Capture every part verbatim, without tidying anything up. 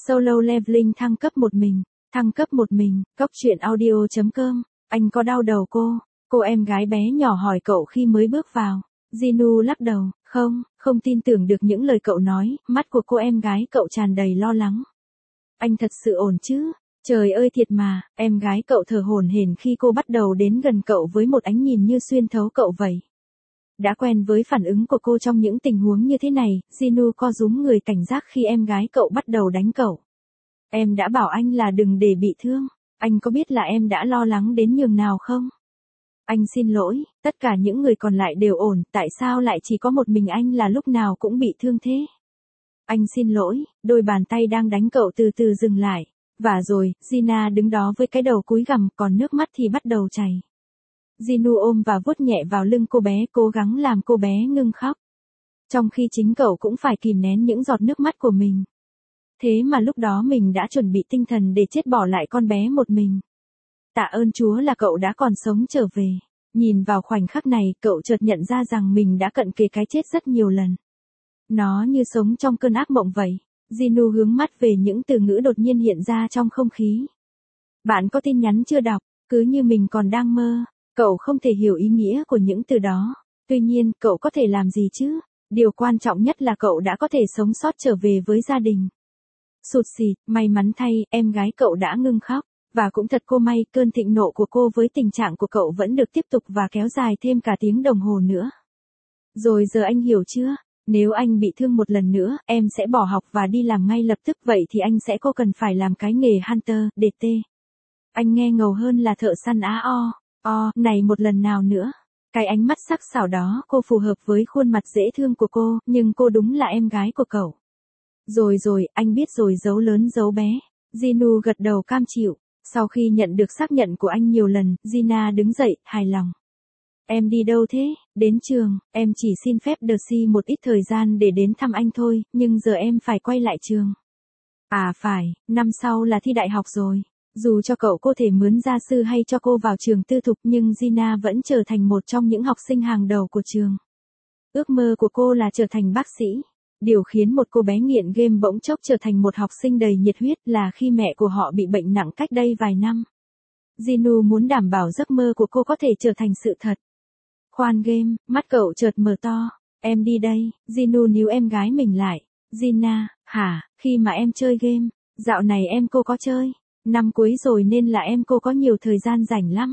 Solo Leveling thăng cấp một mình, thăng cấp một mình, Cốc truyện audio chấm com, anh có đau đầu cô? Cô em gái bé nhỏ hỏi cậu khi mới bước vào. Jinu lắc đầu, không, không tin tưởng được những lời cậu nói, mắt của cô em gái cậu tràn đầy lo lắng. Anh thật sự ổn chứ? Trời ơi thiệt mà, em gái cậu thở hổn hển khi cô bắt đầu đến gần cậu với một ánh nhìn như xuyên thấu cậu vậy. Đã quen với phản ứng của cô trong những tình huống như thế này, Jinu co rúm người cảnh giác khi em gái cậu bắt đầu đánh cậu. Em đã bảo anh là đừng để bị thương, anh có biết là em đã lo lắng đến nhường nào không? Anh xin lỗi, tất cả những người còn lại đều ổn, tại sao lại chỉ có một mình anh là lúc nào cũng bị thương thế? Anh xin lỗi, đôi bàn tay đang đánh cậu từ từ dừng lại. Và rồi, Gina đứng đó với cái đầu cúi gằm, còn nước mắt thì bắt đầu chảy. Jinu ôm và vuốt nhẹ vào lưng cô bé, cố gắng làm cô bé ngưng khóc. Trong khi chính cậu cũng phải kìm nén những giọt nước mắt của mình. Thế mà lúc đó mình đã chuẩn bị tinh thần để chết bỏ lại con bé một mình. Tạ ơn Chúa là cậu đã còn sống trở về. Nhìn vào khoảnh khắc này, cậu chợt nhận ra rằng mình đã cận kề cái chết rất nhiều lần. Nó như sống trong cơn ác mộng vậy. Jinu hướng mắt về những từ ngữ đột nhiên hiện ra trong không khí. Bạn có tin nhắn chưa đọc, cứ như mình còn đang mơ. Cậu không thể hiểu ý nghĩa của những từ đó. Tuy nhiên, cậu có thể làm gì chứ? Điều quan trọng nhất là cậu đã có thể sống sót trở về với gia đình. Sụt sịt, may mắn thay, em gái cậu đã ngưng khóc. Và cũng thật cô may, cơn thịnh nộ của cô với tình trạng của cậu vẫn được tiếp tục và kéo dài thêm cả tiếng đồng hồ nữa. Rồi giờ anh hiểu chưa? Nếu anh bị thương một lần nữa, em sẽ bỏ học và đi làm ngay lập tức, vậy thì anh sẽ có cần phải làm cái nghề Hunter, đê tê. Anh nghe ngầu hơn là thợ săn á o, o, này một lần nào nữa. Cái ánh mắt sắc sảo đó cô phù hợp với khuôn mặt dễ thương của cô, nhưng cô đúng là em gái của cậu. Rồi rồi, anh biết rồi, dấu lớn dấu bé. Jinu gật đầu cam chịu. Sau khi nhận được xác nhận của anh nhiều lần, Gina đứng dậy, hài lòng. Em đi đâu thế? Đến trường, em chỉ xin phép Darcy một ít thời gian để đến thăm anh thôi, nhưng giờ em phải quay lại trường. À phải, năm sau là thi đại học rồi. Dù cho cậu có thể mướn gia sư hay cho cô vào trường tư thục, nhưng Gina vẫn trở thành một trong những học sinh hàng đầu của trường. Ước mơ của cô là trở thành bác sĩ. Điều khiến một cô bé nghiện game bỗng chốc trở thành một học sinh đầy nhiệt huyết là khi mẹ của họ bị bệnh nặng cách đây vài năm. Jinu muốn đảm bảo giấc mơ của cô có thể trở thành sự thật. Khoan game, mắt cậu chợt mở to. Em đi đây, Jinu níu em gái mình lại. Gina, hả, khi mà em chơi game, dạo này em cô có chơi. Năm cuối rồi nên là em cô có nhiều thời gian rảnh lắm.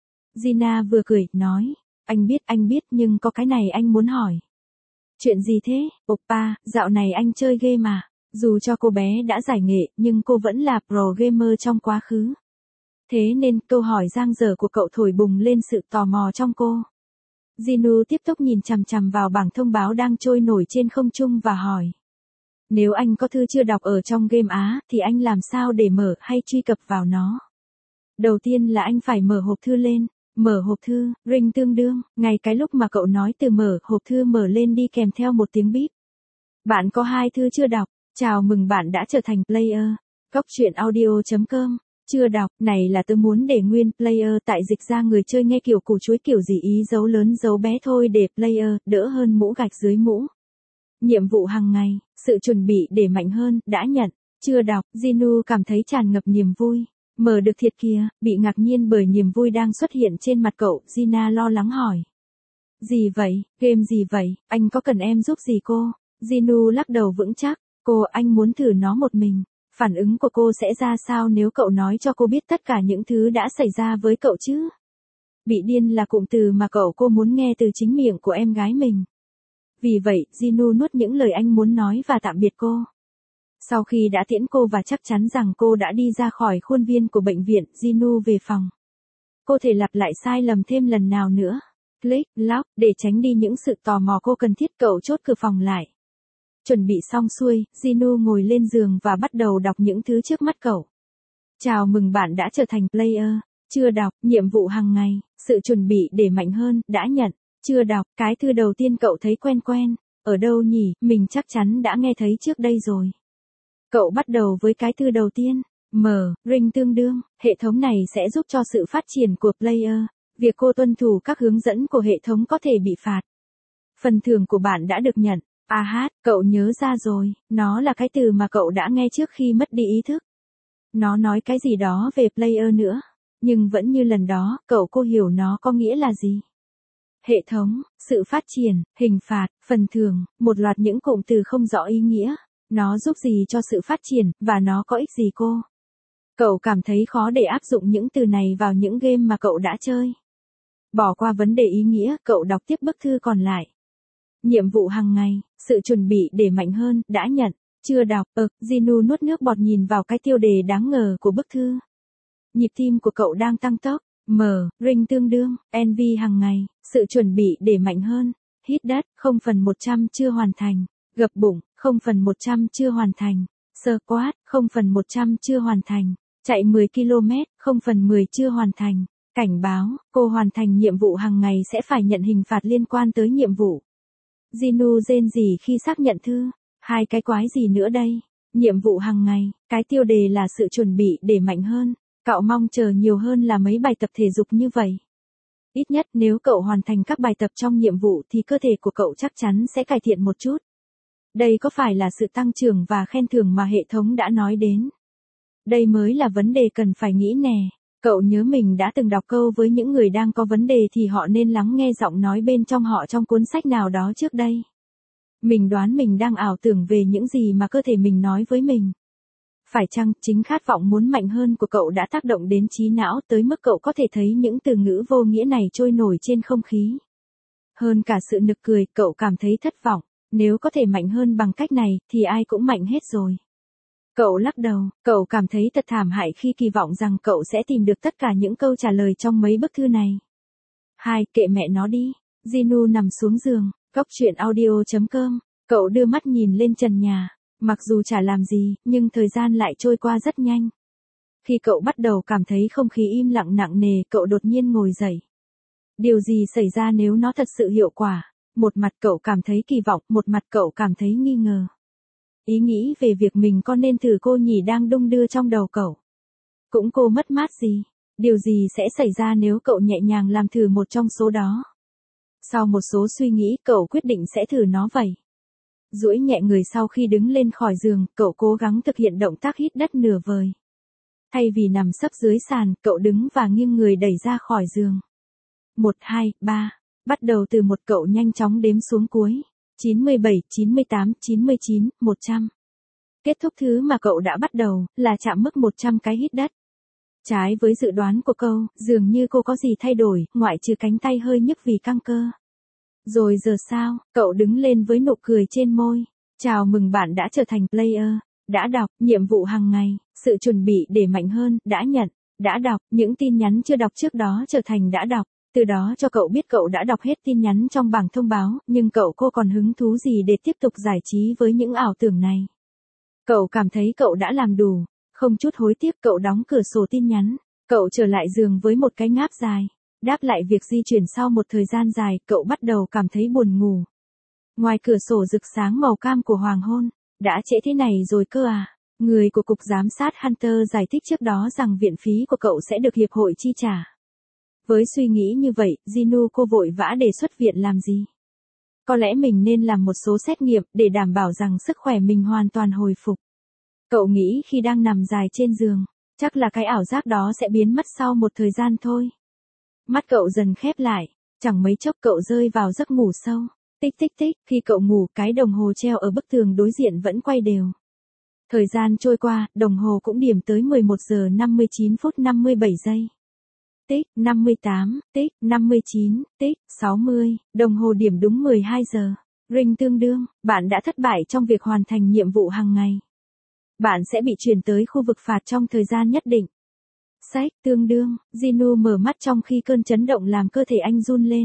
Gina vừa cười, nói, anh biết anh biết nhưng có cái này anh muốn hỏi. Chuyện gì thế, oppa, dạo này anh chơi game à? Dù cho cô bé đã giải nghệ, nhưng cô vẫn là pro gamer trong quá khứ. Thế nên, câu hỏi dang dở của cậu thổi bùng lên sự tò mò trong cô. Jinu tiếp tục nhìn chằm chằm vào bảng thông báo đang trôi nổi trên không trung và hỏi. Nếu anh có thư chưa đọc ở trong game Á, thì anh làm sao để mở hay truy cập vào nó? Đầu tiên là anh phải mở hộp thư lên. Mở hộp thư, ring tương đương, ngay cái lúc mà cậu nói từ mở hộp thư mở lên đi kèm theo một tiếng bíp. Bạn có hai thư chưa đọc, chào mừng bạn đã trở thành player. Cốc truyện audio chấm com, chưa đọc, này là tôi muốn để nguyên player tại dịch ra người chơi nghe kiểu củ chuối kiểu gì ý dấu lớn dấu bé thôi để player, đỡ hơn mũ gạch dưới mũ. Nhiệm vụ hàng ngày, sự chuẩn bị để mạnh hơn, đã nhận, chưa đọc, Jinu cảm thấy tràn ngập niềm vui. Mở được thiệt kìa, bị ngạc nhiên bởi niềm vui đang xuất hiện trên mặt cậu, Gina lo lắng hỏi. Gì vậy, game gì vậy, anh có cần em giúp gì cô? Jinu lắc đầu vững chắc, cô anh muốn thử nó một mình. Phản ứng của cô sẽ ra sao nếu cậu nói cho cô biết tất cả những thứ đã xảy ra với cậu chứ? Bị điên là cụm từ mà cậu cô muốn nghe từ chính miệng của em gái mình. Vì vậy, Jinu nuốt những lời anh muốn nói và tạm biệt cô. Sau khi đã tiễn cô và chắc chắn rằng cô đã đi ra khỏi khuôn viên của bệnh viện, Jinu về phòng. Cô thể lặp lại sai lầm thêm lần nào nữa. Click, lock, để tránh đi những sự tò mò cô cần thiết, cậu chốt cửa phòng lại. Chuẩn bị xong xuôi, Jinu ngồi lên giường và bắt đầu đọc những thứ trước mắt cậu. Chào mừng bạn đã trở thành player. Chưa đọc, nhiệm vụ hàng ngày, sự chuẩn bị để mạnh hơn, đã nhận. Chưa đọc, cái thư đầu tiên cậu thấy quen quen. Ở đâu nhỉ, mình chắc chắn đã nghe thấy trước đây rồi. Cậu bắt đầu với cái thư đầu tiên. Mở, ring tương đương, hệ thống này sẽ giúp cho sự phát triển của player. Việc cô tuân thủ các hướng dẫn của hệ thống có thể bị phạt. Phần thưởng của bạn đã được nhận. À hát, cậu nhớ ra rồi, nó là cái từ mà cậu đã nghe trước khi mất đi ý thức. Nó nói cái gì đó về player nữa, nhưng vẫn như lần đó, cậu cô hiểu nó có nghĩa là gì. Hệ thống, sự phát triển, hình phạt, phần thưởng, một loạt những cụm từ không rõ ý nghĩa. Nó giúp gì cho sự phát triển, và nó có ích gì cô? Cậu cảm thấy khó để áp dụng những từ này vào những game mà cậu đã chơi. Bỏ qua vấn đề ý nghĩa, cậu đọc tiếp bức thư còn lại. Nhiệm vụ hàng ngày, sự chuẩn bị để mạnh hơn, đã nhận, chưa đọc, ực, ừ, Jinu nuốt nước bọt nhìn vào cái tiêu đề đáng ngờ của bức thư. Nhịp tim của cậu đang tăng tốc, mở, ring tương đương, en vê hàng ngày, sự chuẩn bị để mạnh hơn, hít đất, không phần một trăm chưa hoàn thành, gập bụng, không phần một trăm chưa hoàn thành, squat, không phần một trăm chưa hoàn thành, chạy mười ki lô mét, không phần mười chưa hoàn thành, cảnh báo, cô hoàn thành nhiệm vụ hàng ngày sẽ phải nhận hình phạt liên quan tới nhiệm vụ. Jinu rên rỉ khi xác nhận thư, hai cái quái gì nữa đây, nhiệm vụ hàng ngày, cái tiêu đề là sự chuẩn bị để mạnh hơn, cậu mong chờ nhiều hơn là mấy bài tập thể dục như vậy. Ít nhất nếu cậu hoàn thành các bài tập trong nhiệm vụ thì cơ thể của cậu chắc chắn sẽ cải thiện một chút. Đây có phải là sự tăng trưởng và khen thưởng mà hệ thống đã nói đến? Đây mới là vấn đề cần phải nghĩ nè. Cậu nhớ mình đã từng đọc câu với những người đang có vấn đề thì họ nên lắng nghe giọng nói bên trong họ trong cuốn sách nào đó trước đây. Mình đoán mình đang ảo tưởng về những gì mà cơ thể mình nói với mình. Phải chăng chính khát vọng muốn mạnh hơn của cậu đã tác động đến trí não tới mức cậu có thể thấy những từ ngữ vô nghĩa này trôi nổi trên không khí? Hơn cả sự nực cười, cậu cảm thấy thất vọng. Nếu có thể mạnh hơn bằng cách này thì ai cũng mạnh hết rồi. Cậu lắc đầu, cậu cảm thấy thật thảm hại khi kỳ vọng rằng cậu sẽ tìm được tất cả những câu trả lời trong mấy bức thư này. Hai, kệ mẹ nó đi. Jinu nằm xuống giường, góc chuyện audio chấm com. Cậu đưa mắt nhìn lên trần nhà. Mặc dù chả làm gì, nhưng thời gian lại trôi qua rất nhanh. Khi cậu bắt đầu cảm thấy không khí im lặng nặng nề, cậu đột nhiên ngồi dậy. Điều gì xảy ra nếu nó thật sự hiệu quả? Một mặt cậu cảm thấy kỳ vọng, một mặt cậu cảm thấy nghi ngờ. Ý nghĩ về việc mình có nên thử cô nhỉ đang đung đưa trong đầu cậu. Cũng cô mất mát gì? Điều gì sẽ xảy ra nếu cậu nhẹ nhàng làm thử một trong số đó? Sau một số suy nghĩ, cậu quyết định sẽ thử nó vậy. Duỗi nhẹ người sau khi đứng lên khỏi giường, cậu cố gắng thực hiện động tác hít đất nửa vời. Thay vì nằm sấp dưới sàn, cậu đứng và nghiêng người đẩy ra khỏi giường. Một, hai, ba. Bắt đầu từ một, cậu nhanh chóng đếm xuống cuối. chín mươi bảy, chín mươi tám, chín mươi chín, một trăm. Kết thúc thứ mà cậu đã bắt đầu, là chạm mức một trăm cái hít đất. Trái với dự đoán của cậu, dường như cô có gì thay đổi, ngoại trừ cánh tay hơi nhức vì căng cơ. Rồi giờ sao, cậu đứng lên với nụ cười trên môi. Chào mừng bạn đã trở thành player. Đã đọc, nhiệm vụ hàng ngày, sự chuẩn bị để mạnh hơn, đã nhận, đã đọc, những tin nhắn chưa đọc trước đó trở thành đã đọc. Từ đó cho cậu biết cậu đã đọc hết tin nhắn trong bảng thông báo, nhưng cậu cô còn hứng thú gì để tiếp tục giải trí với những ảo tưởng này. Cậu cảm thấy cậu đã làm đủ, không chút hối tiếc cậu đóng cửa sổ tin nhắn, cậu trở lại giường với một cái ngáp dài. Đáp lại việc di chuyển sau một thời gian dài, cậu bắt đầu cảm thấy buồn ngủ. Ngoài cửa sổ rực sáng màu cam của hoàng hôn, đã trễ thế này rồi cơ à. Người của cục giám sát Hunter giải thích trước đó rằng viện phí của cậu sẽ được hiệp hội chi trả. Với suy nghĩ như vậy, Jinu cô vội vã đề xuất viện làm gì? Có lẽ mình nên làm một số xét nghiệm để đảm bảo rằng sức khỏe mình hoàn toàn hồi phục. Cậu nghĩ khi đang nằm dài trên giường, chắc là cái ảo giác đó sẽ biến mất sau một thời gian thôi. Mắt cậu dần khép lại, chẳng mấy chốc cậu rơi vào giấc ngủ sâu. Tích tích tích, khi cậu ngủ, cái đồng hồ treo ở bức tường đối diện vẫn quay đều. Thời gian trôi qua, đồng hồ cũng điểm tới mười một giờ năm mươi chín phút năm mươi bảy giây. Tích, năm mươi tám, tích, năm mươi chín, tích, sáu mươi, đồng hồ điểm đúng mười hai giờ. Ring tương đương, bạn đã thất bại trong việc hoàn thành nhiệm vụ hàng ngày. Bạn sẽ bị chuyển tới khu vực phạt trong thời gian nhất định. Sách, tương đương, Jinu mở mắt trong khi cơn chấn động làm cơ thể anh run lên.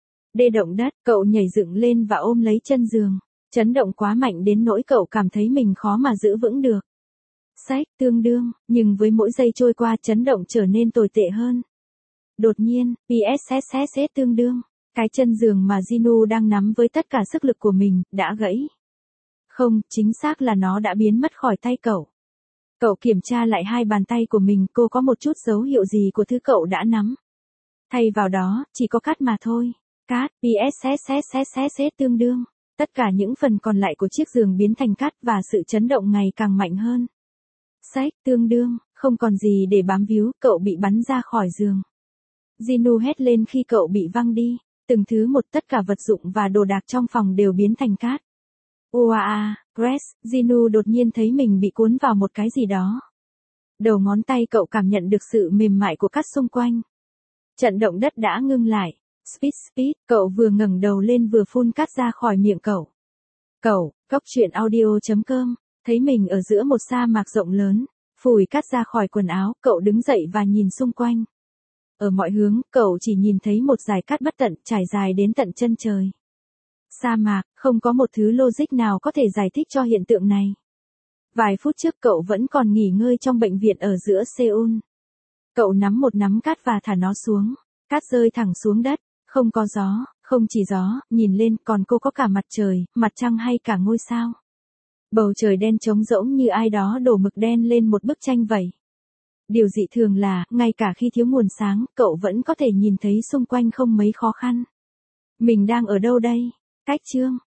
Đê động đất, cậu nhảy dựng lên và ôm lấy chân giường. Chấn động quá mạnh đến nỗi cậu cảm thấy mình khó mà giữ vững được. Sách, tương đương, nhưng với mỗi giây trôi qua chấn động trở nên tồi tệ hơn. Đột nhiên, psss tương đương, cái chân giường mà Jinu đang nắm với tất cả sức lực của mình, đã gãy. Không, chính xác là nó đã biến mất khỏi tay cậu. Cậu kiểm tra lại hai bàn tay của mình, cô có một chút dấu hiệu gì của thứ cậu đã nắm. Thay vào đó, chỉ có cát mà thôi. Cát, psss tương đương. Tất cả những phần còn lại của chiếc giường biến thành cát và sự chấn động ngày càng mạnh hơn. Xách, tương đương, không còn gì để bám víu, cậu bị bắn ra khỏi giường. Ginu hét lên khi cậu bị văng đi, từng thứ một tất cả vật dụng và đồ đạc trong phòng đều biến thành cát. Oa, Grace, Ginu đột nhiên thấy mình bị cuốn vào một cái gì đó. Đầu ngón tay cậu cảm nhận được sự mềm mại của cát xung quanh. Trận động đất đã ngưng lại. Speed speed, cậu vừa ngẩng đầu lên vừa phun cát ra khỏi miệng cậu. Cậu, Cốc Truyện Audio chấm com, thấy mình ở giữa một sa mạc rộng lớn, phủi cát ra khỏi quần áo, cậu đứng dậy và nhìn xung quanh. Ở mọi hướng, cậu chỉ nhìn thấy một dải cát bất tận trải dài đến tận chân trời. Sa mạc, không có một thứ logic nào có thể giải thích cho hiện tượng này. Vài phút trước cậu vẫn còn nghỉ ngơi trong bệnh viện ở giữa Seoul. Cậu nắm một nắm cát và thả nó xuống. Cát rơi thẳng xuống đất, không có gió, không chỉ gió, nhìn lên còn cô có cả mặt trời, mặt trăng hay cả ngôi sao. Bầu trời đen trống rỗng như ai đó đổ mực đen lên một bức tranh vậy. Điều dị thường là, ngay cả khi thiếu nguồn sáng, cậu vẫn có thể nhìn thấy xung quanh không mấy khó khăn. Mình đang ở đâu đây? Cách chương